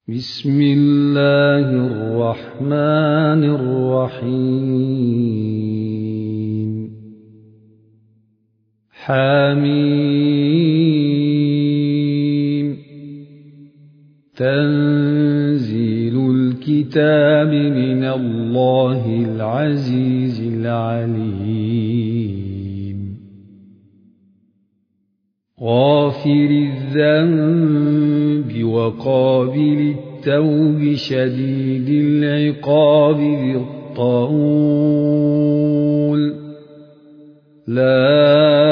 بسم الله الرحمن الرحيم حميم تنزيل الكتاب من الله العزيز العليم غافر الذنب وقابل التوب شديد العقاب ذي الطول لا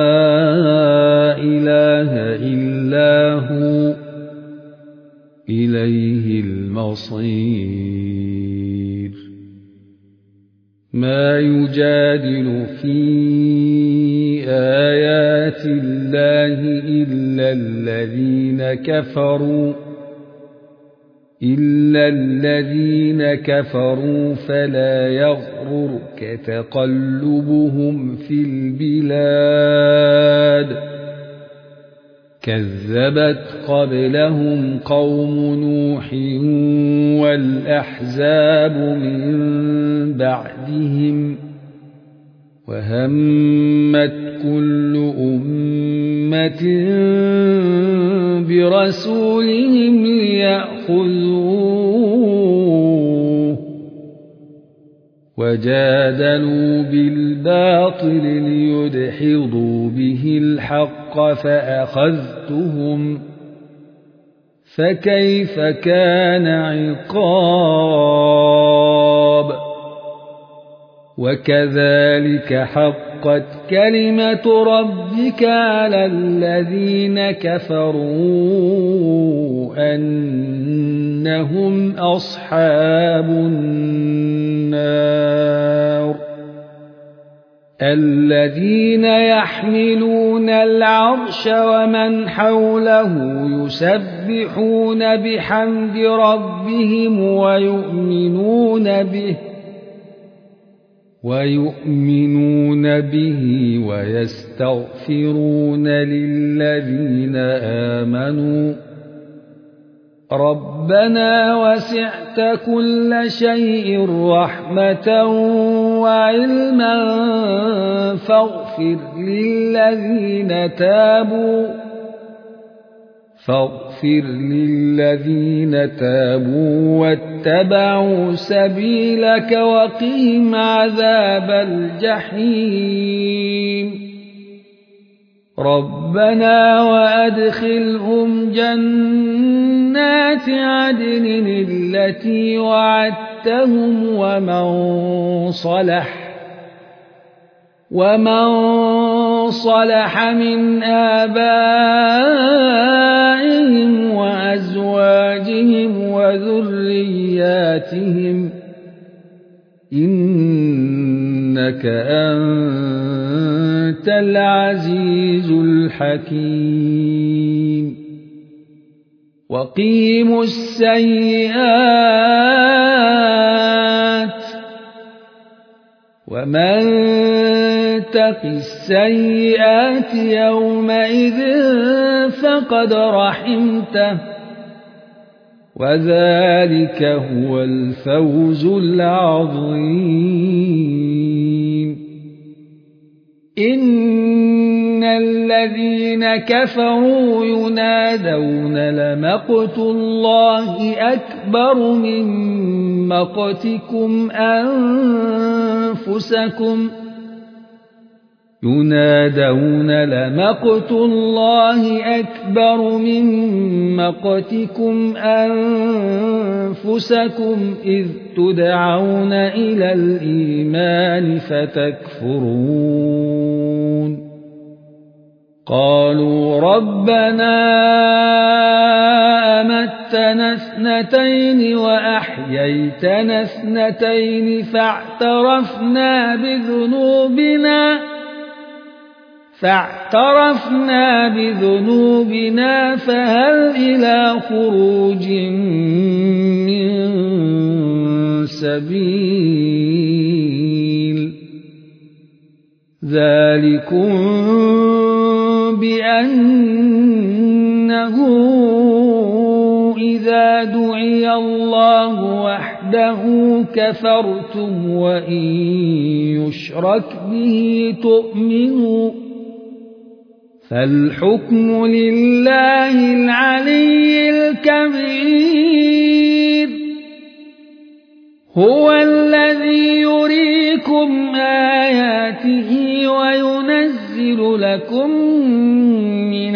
إله إلا هو إليه المصير ما يجادل في آيات الله إلا الذين كفروا فلا يغررك تقلبهم في البلاد كذبت قبلهم قوم نوح والأحزاب من بعدهم وهمت كل أمة برسولهم ليأخذوه وجادلوا بالباطل ليدحضوا به الحق فأخذتهم فكيف كان عقاب وكذلك حقت كلمة ربك على الذين كفروا أنهم أصحاب النار الذين يحملون العرش ومن حوله يسبحون بحمد ربهم ويؤمنون به ويستغفرون للذين آمنوا ربنا وسعت كل شيء رحمة وعلما فاغفر للذين تابوا واتبعوا سبيلك وقهم عذاب الجحيم ربنا وأدخلهم جنات عدن التي وعدتهم ومن صلح من آبائهم وأزواجهم وذرياتهم إنك أنت العزيز الحكيم وقيموا السيئات ومن تق السيئات يومئذ فقد رحمته وذلك هو الفوز العظيم إن الذين كفروا ينادون لمقت الله أكبر من مقتكم أنفسكم إذ تدعون إلى الإيمان فتكفرون قالوا ربنا أمتنا اثنتين وأحييتنا اثنتين فاعترفنا بذنوبنا فهل إلى خروج من سبيل ذلكم بأنه إذا دعي الله وحده كفرتم وإن يشرك به تؤمنوا فالحكم لله العلي الكبير هو الذي يريكم آياته وينزل لكم من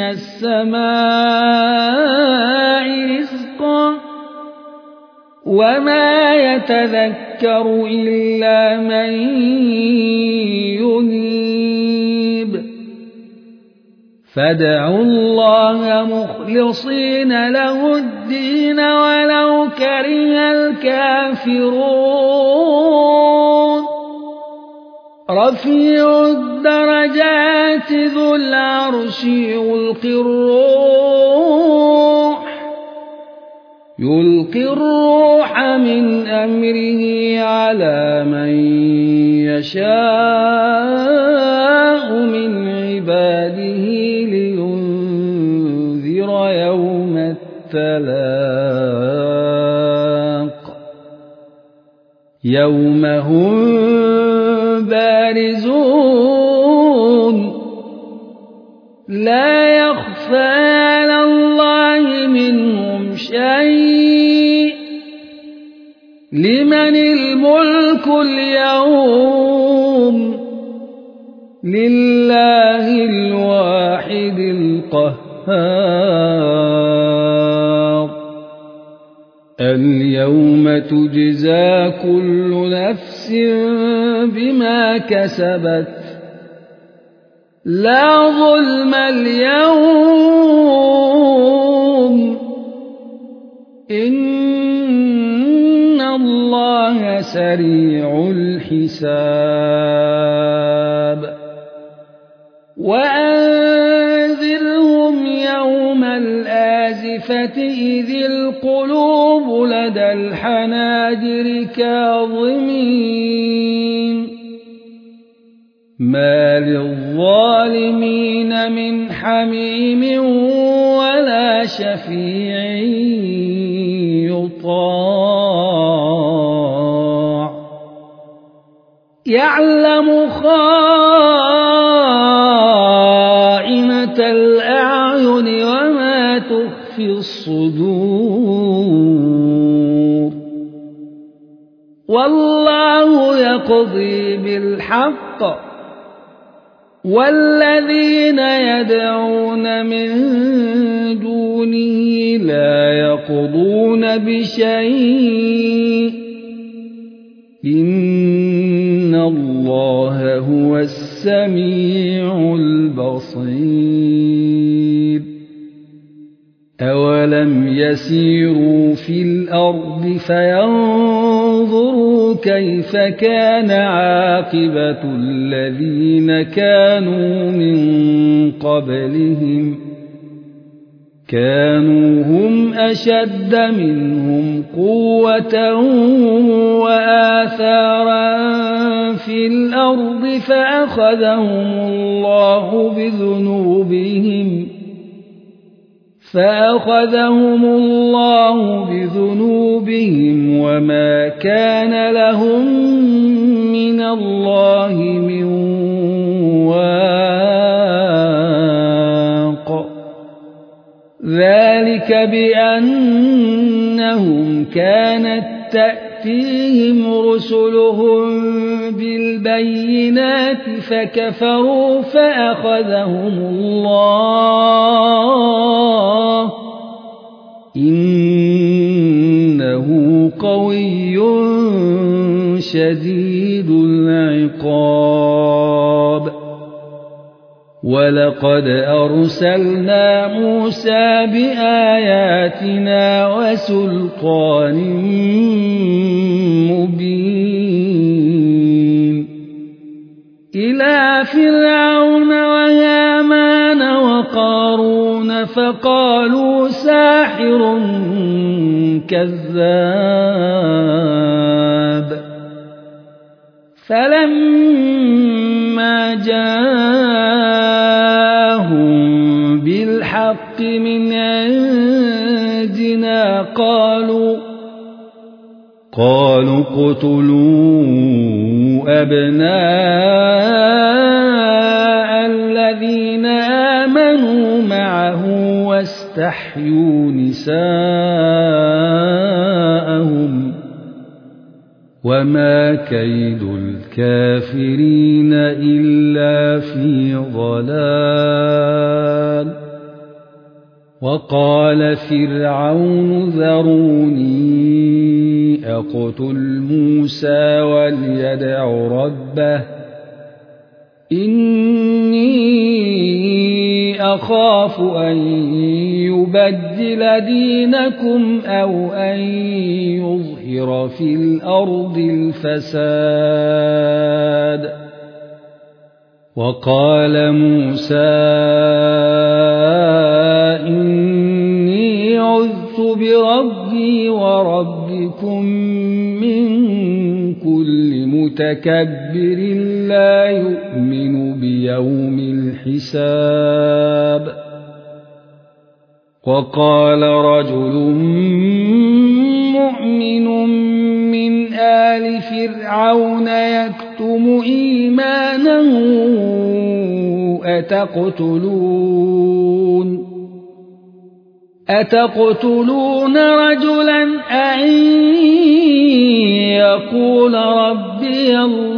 السماء رزقا وما يتذكر إلا من ينيب فادعوا الله مخلصين له الدين ولو كره الكافرون رفيع الدرجات ذو العرش يلقي الروح من أمره على من يشاء من عباده لينذر يوم التلاق يوم هم بارزون لا يخفى على الله منهم شيء لمن الملك اليوم لله الواحد القهار اليوم تجزى كل نفس بما كسبت لا ظلم اليوم إن الله سريع الحساب وأنذرهم يوم الآزفة إذ القلوب لدى الحناجر كاظمين ما للظالمين من حميم ولا شفيع يطاع يعلم خائنة الأعين وما تخفي الصدور والله يقضي بالحق والذين يدعون من دونه لا يقضون بشيء إن الله هو السميع البصير أولم يسيروا في الأرض فينظروا كيف كان عاقبة الذين كانوا من قبلهم كانوا هم أشد منهم قوة وآثارا في الأرض فأخذهم الله بذنوبهم وما كان لهم من الله من واق ذلك بأنهم كانت تأتيهم رسلهم بالبينات فكفروا فأخذهم الله إنه قوي شديد العقاب ولقد أرسلنا موسى بآياتنا وسلطان مبين إلى فرعون وهامان وقارون فقالوا ساحر كذاب فلما جاءهم بالحق من عندنا نجنا قالوا اقتلوا أبناء الذين آمنوا معه واستحيوا نساءهم وما كيد الكافرين إلا في ضلال. وقال فرعون ذروني أقتل موسى وليدع ربه إني أخاف أن يبدل دينكم أو أن يظهر في الأرض الفساد. وقال موسى إني عذت بربي وربكم من كل متكبر لا يؤمن بيوم الحساب. وقال رجل مؤمن من آل فرعون يكتم إيمانه أتقتلون رجلا أن يقول ربي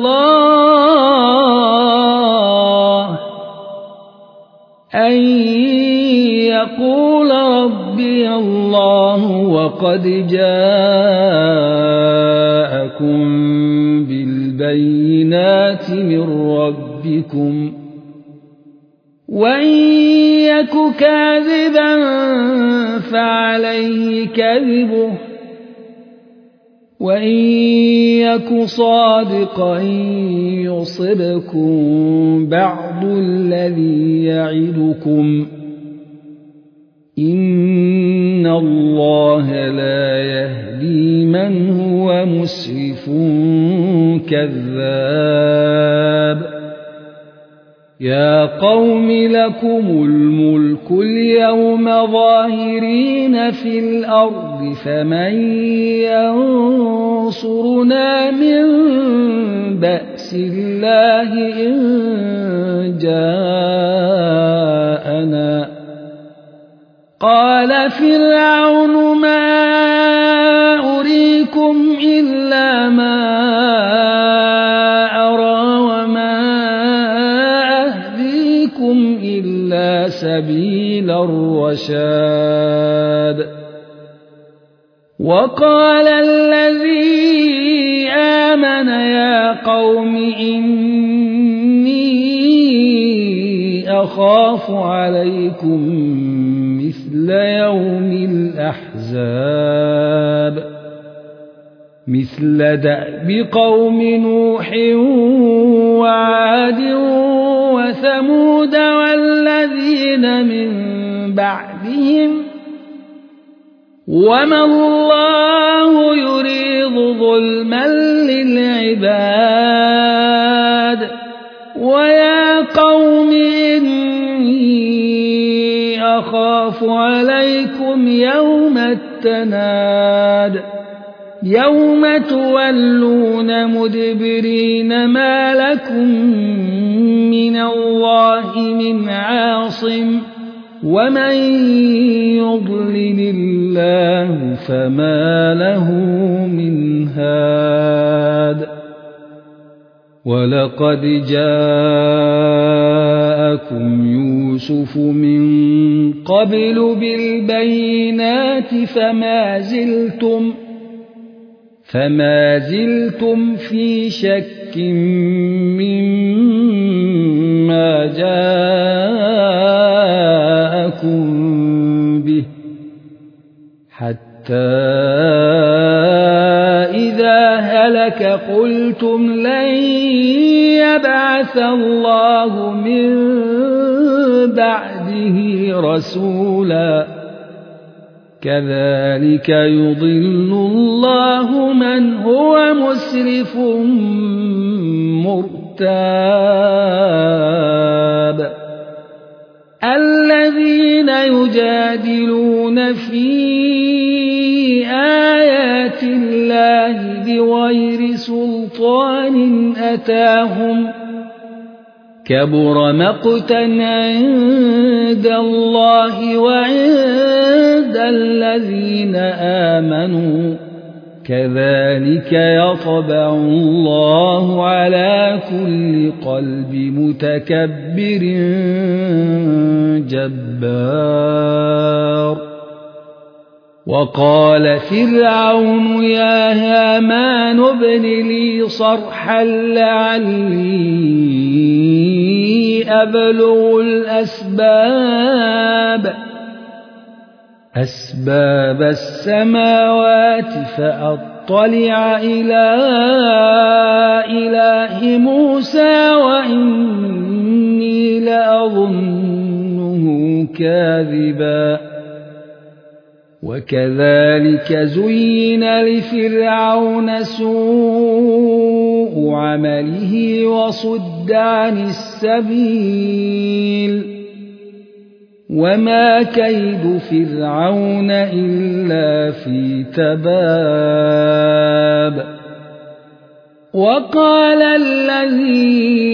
الله وقد جاءكم بالبينات من ربكم وإن يك كاذبا فعليه كذبه وإن يك صادقا يصبكم بعض الذي يعدكم إن الله لا يهدي من هو مسرف كذاب. يا قوم لكم الملك اليوم ظاهرين في الأرض فمن ينصرنا من بأس الله إن جاءنا. قال فرعون ما أريكم إلا ما أرى وما أهديكم إلا سبيل الرشاد. وقال الذي آمن يا قوم إني أخاف عليكم مثل يوم الأحزاب مثل دأب قوم نوح وعاد وثمود والذين من بعدهم وما الله يريد ظلما للعباد. ويا قوم إني أخاف عليكم يوم التناد يوم تولون مدبرين ما لكم من الله من عاصم ومن يضلل الله فما له من هاد. ولقد جاءكم يوسف من قبل بالبينات فما زلتم في شك مما جاءكم به حتى إذا هلك قلتم لن يبعث الله من بعده رسولا كذلك يضل الله من هو مسرف مرتاب. الذين يجادلون في بآيات الله بغير سلطان أتاهم كبر مقتا عند الله وعند الذين آمنوا كذلك يطبع الله على كل قلب متكبر جبار وقال فرعون يا هامان ابن لي صرحا لعلي أبلغ أسباب السماوات فأطلع إلى إله موسى وإني لأظنه كاذبا وكذلك زين لفرعون سوء عمله وصد عن السبيل وما كيد فرعون إلا في تباب وقال الذي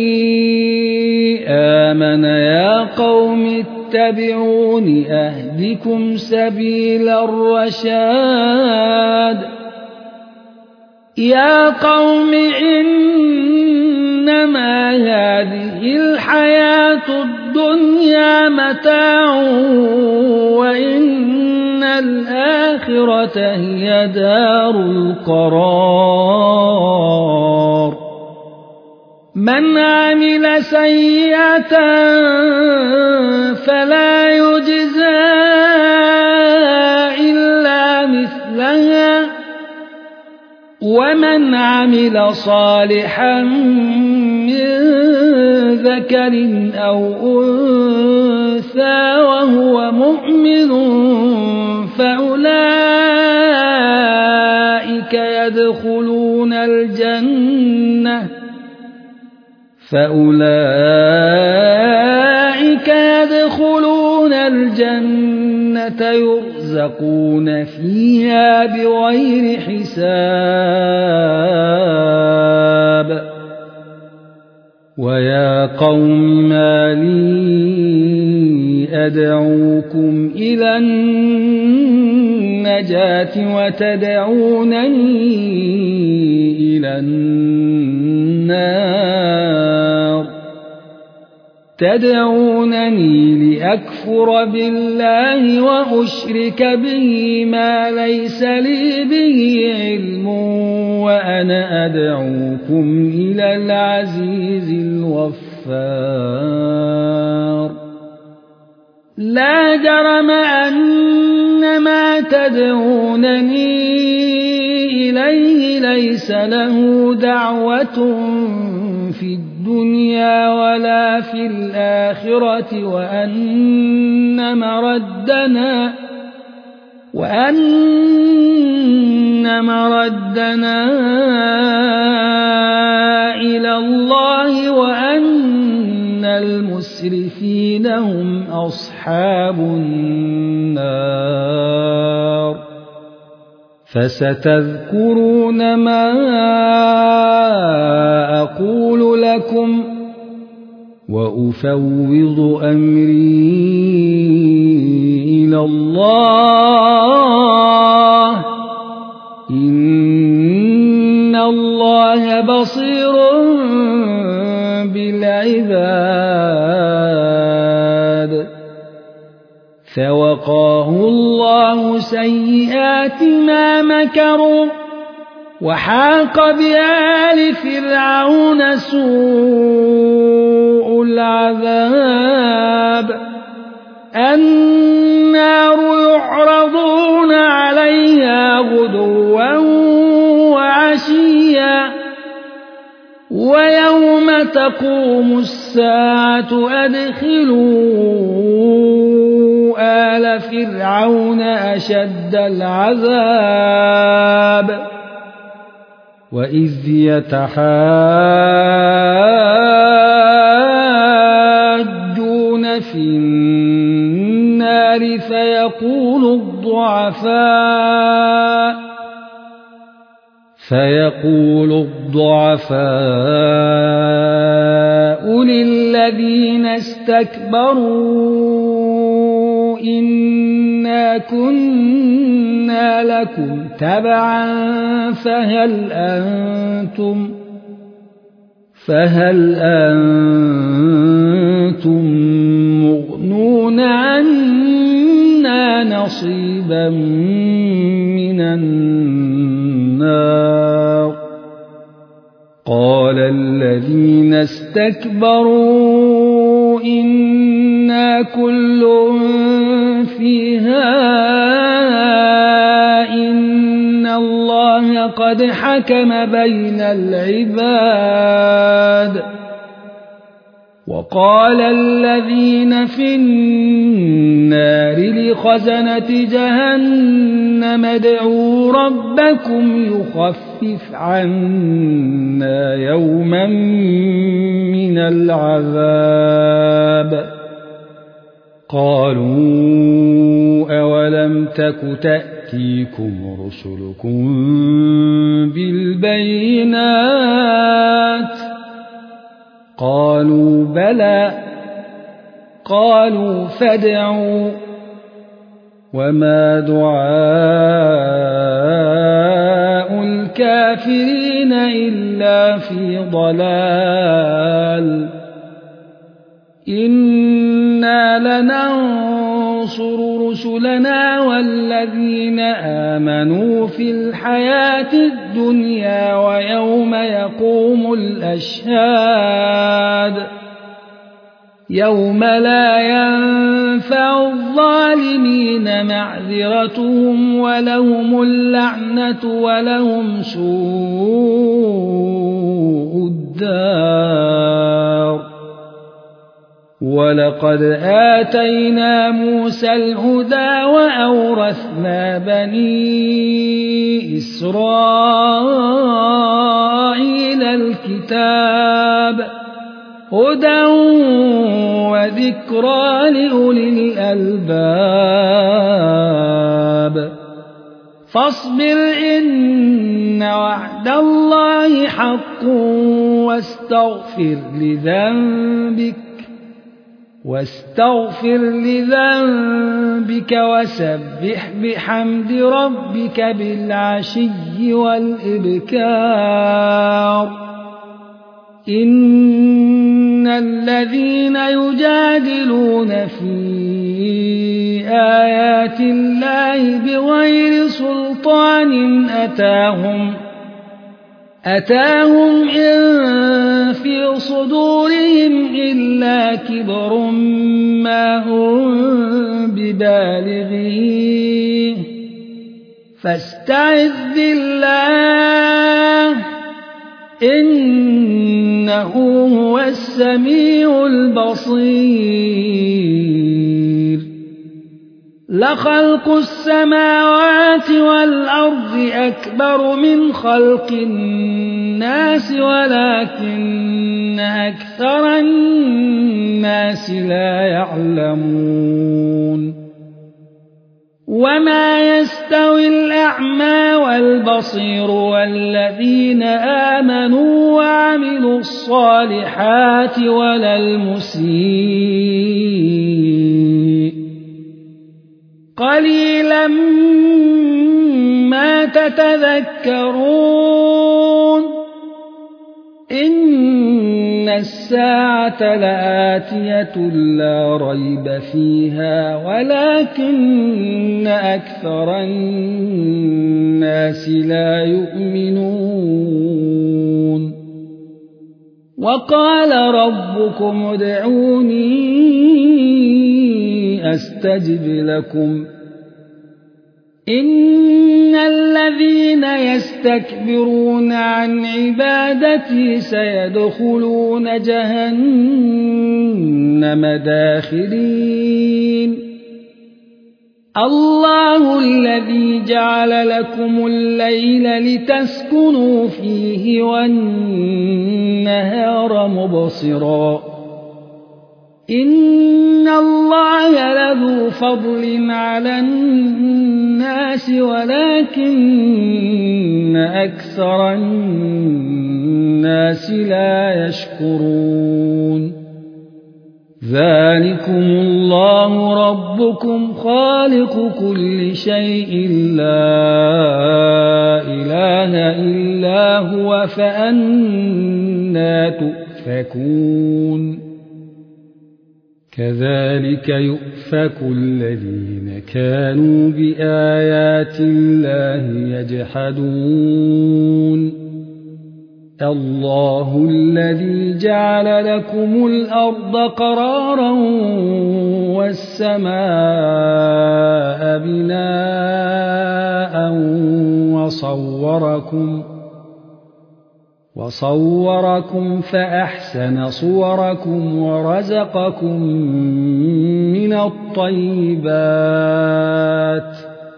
آمن يا قوم اتبعون أهدكم سبيل الرشاد يا قوم إنما هذه الحياة الدنيا متاع وإن الآخرة هي دار القرار من عمل سيئة فلا يجزى إلا مثلها ومن عمل صالحا من ذكر أو أنثى وهو مؤمن فأولئك يدخلون الجنة يرزقون فيها بغير حساب ويا قوم ما لي أدعوكم إلى النجاة وتدعونني إلى النار تدعونني لأكفر بالله وأشرك به ما ليس لي به علم وأنا أدعوكم إلى العزيز الغفار لا جرم أن ما تدعونني إليه ليس له دعوة في الدنيا ولا في الآخرة وأن مردنا إلى الله وأن المسرفين هم أصحاب النار فستذكرون ما أقول لكم وأفوض أمري إلى الله إن الله بصير بالعباد فوقاه الله سيئات ما مكروا وحاق بآل فرعون سوء العذاب النار يعرضون عليها غدوا وعشيا ويوم تقوم الساعة أدخلوا آل فرعون أشد العذاب وإذ يتحاجون في النار فيقول الضعفاء فيقول الضعفاء للذين استكبروا إنا كنا لكم تبعا فهل أنتم مغنون عنا نصيبا من النار قال الذين استكبروا إنا كل فيها إن الله قد حكم بين العباد وقال الذين في النار لخزنة جهنم ادعوا ربكم يخفف عنا يوما من العذاب قالوا أولم تك تأتيكم رسلكم بالبينات قالوا بلى قالوا فادعوا وما دعاء الكافرين إلا في ضلال إنا لننصر رسلنا والذين آمنوا في الحياة الدنيا ويوم يقوم الأشهاد يوم لا ينفع الظالمين معذرتهم ولهم اللعنة ولهم سوء الدار ولقد آتينا موسى الهدى وأورثنا بني إسرائيل الكتاب هدى وذكرى لأولي الألباب فاصبر إن وعد الله حق واستغفر لذنبك وسبح بحمد ربك بالعشي والإبكار إن الذين يجادلون في آيات الله بغير سلطان أتاهم إن في صدورهم إلا كبر ما هم ببالغيه فاستعذ بالله إنه هو السميع البصير لخلق السماوات والأرض أكبر من خلق الناس ولكن أكثر الناس لا يعلمون وما يستوي الأعمى والبصير والذين آمنوا وعملوا الصالحات ولا المسيء قليلا ما تتذكرون إن الساعة لآتية لا ريب فيها ولكن أكثر الناس لا يؤمنون وقال ربكم ادعوني أستجب لكم إن الذين يستكبرون عن عبادتي سيدخلون جهنم داخرين الله الذي جعل لكم الليل لتسكنوا فيه والنهار مبصرا إن الله لذو فضل على الناس ولكن أكثر الناس لا يشكرون ذلكم الله ربكم خالق كل شيء لا إله إلا هو فأنى تؤفكون كذلك يؤفك الذين كانوا بآيات الله يجحدون الله الذي جعل لكم الأرض قرارا والسماء بناء وصوركم فأحسن صوركم ورزقكم من الطيبات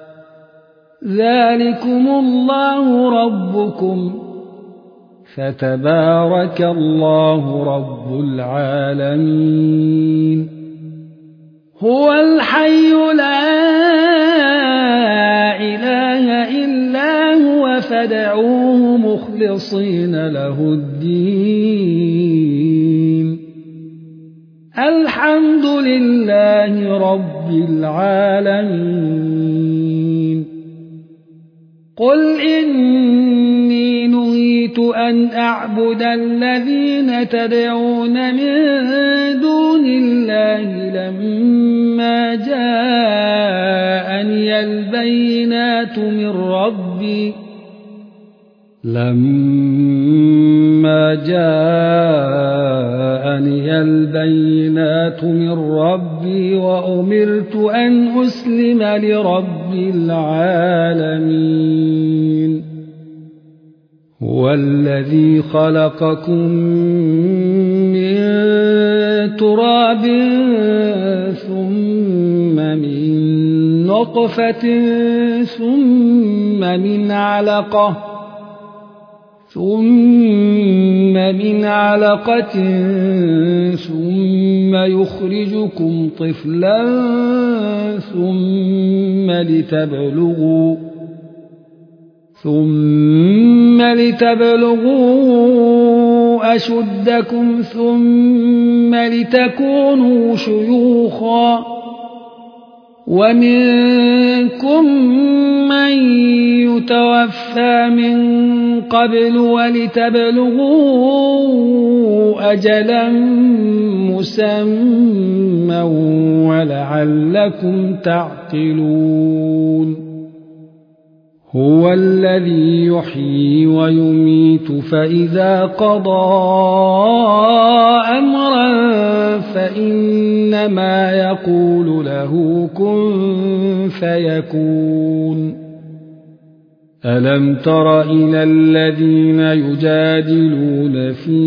ذلكم الله ربكم فتبارك الله رب العالمين هو الحي لا إله إلا هو فادعوه مخلصين له الدين الحمد لله رب العالمين قل إني نهيت أن أعبد الذين تدعون من دون الله لما جاءني البينات من ربي وأمرت أن أسلم لرب العالمين هو الذي خلقكم من تراب ثم من نطفة ثم من علقة ثم يخرجكم طفلا ثم لتبلغوا أشدكم ثم لتكونوا شيوخا ومنكم من يتوفى من قبل ولتبلغوا أجلا مسمى ولعلكم تعقلون هو الذي يحيي ويميت فإذا قضى أمرا فإنما يقول له كن فيكون ألم تر إلى الذين يجادلون في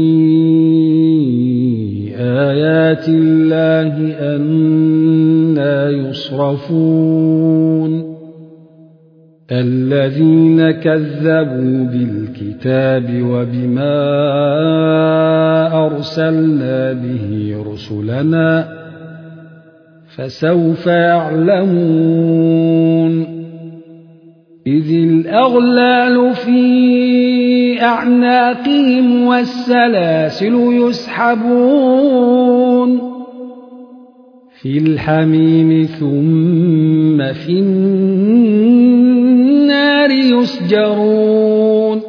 آيات الله أنى يصرفون الذين كذبوا بالكتاب وبما أرسلنا به رسلنا فسوف يعلمون إذ الأغلال في أعناقهم والسلاسل يسحبون في الحميم ثم في النار يسجرون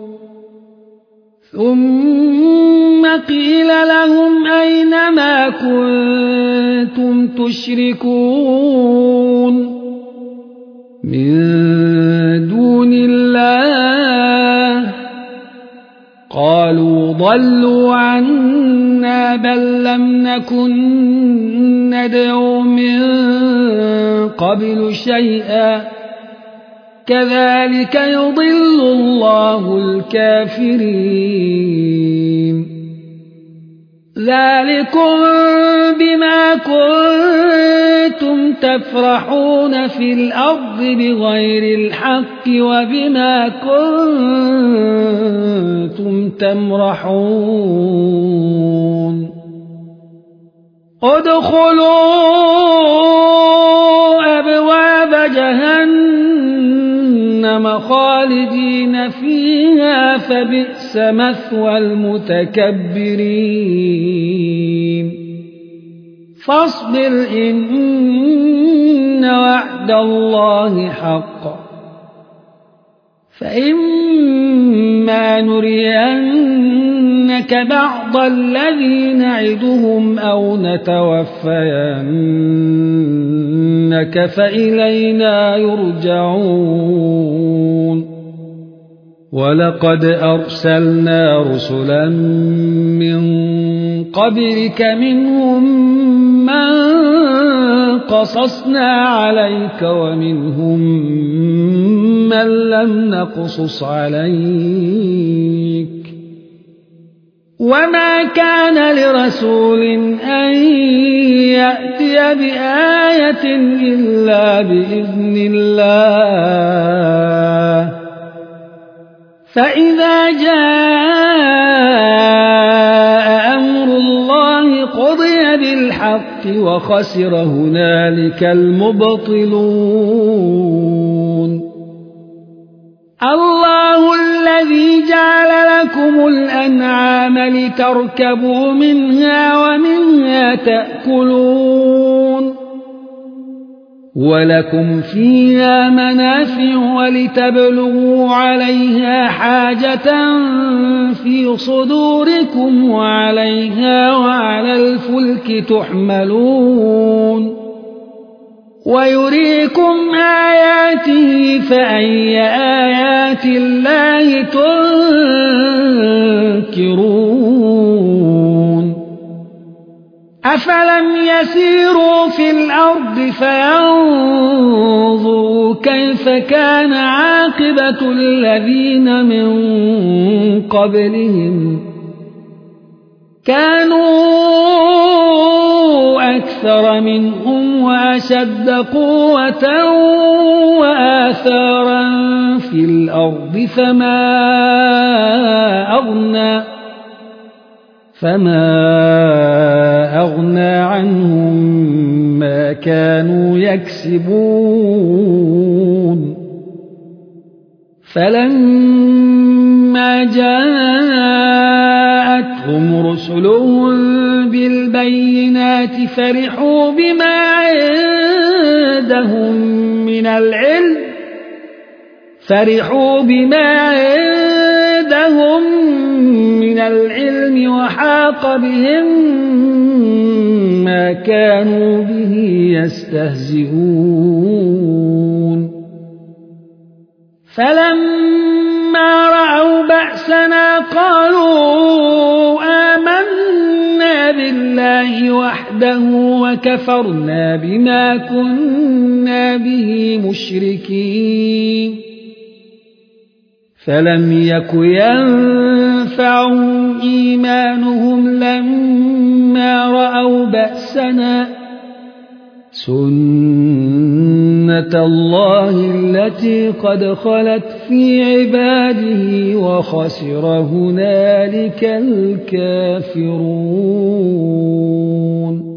ثم قيل لهم أين ما كنتم تشركون من دون الله قالوا ضلوا عنا بل لم نكن ندعو من قبل شيئا كذلك يضل الله الكافرين ذلكم بما كنتم تفرحون في الأرض بغير الحق وبما كنتم تمرحون ادخلوا أبواب جهنم جهنم خالدين فيها فبئس مثوى المتكبرين فاصبر إن وعد الله حق فإما نرينك بعض الذي نعدهم أو نتوفينك فإلينا يرجعون ولقد أرسلنا رسلا من قبلك منهم من قصصنا عليك ومنهم من لم نقصص عليك وما كان لرسول أن يأتي بآية إلا بإذن الله فإذا جاء أمر الله قضي بالحق وخسر هنالك المبطلون الله الذي جعل لكم الأنعام لتركبوا منها ومنها تأكلون ولكم فيها منافع ولتبلغوا عليها حاجة في صدوركم وعليها وعلى الفلك تحملون ويريكم آياته فأي آيات الله تنكرون أفلم يسيروا في الأرض فينظروا كيف كان عاقبة الذين من قبلهم كانوا أكثر منهم وأشد قوة وآثارا في الأرض فما أغنى عنهم ما كانوا يكسبون فلما جاءتهم رسلهم بالبينات فرحوا بما عندهم من العلم وحاق بهم ما كانوا به يستهزئون فلما رأوا بأسنا قالوا آمنا بالله وحده وكفرنا بما كنا به مشركين فلم يك ينفعهم إيمانهم لما رأوا بأسنا سنة الله التي قد خلت في عباده وخسر هنالك الكافرون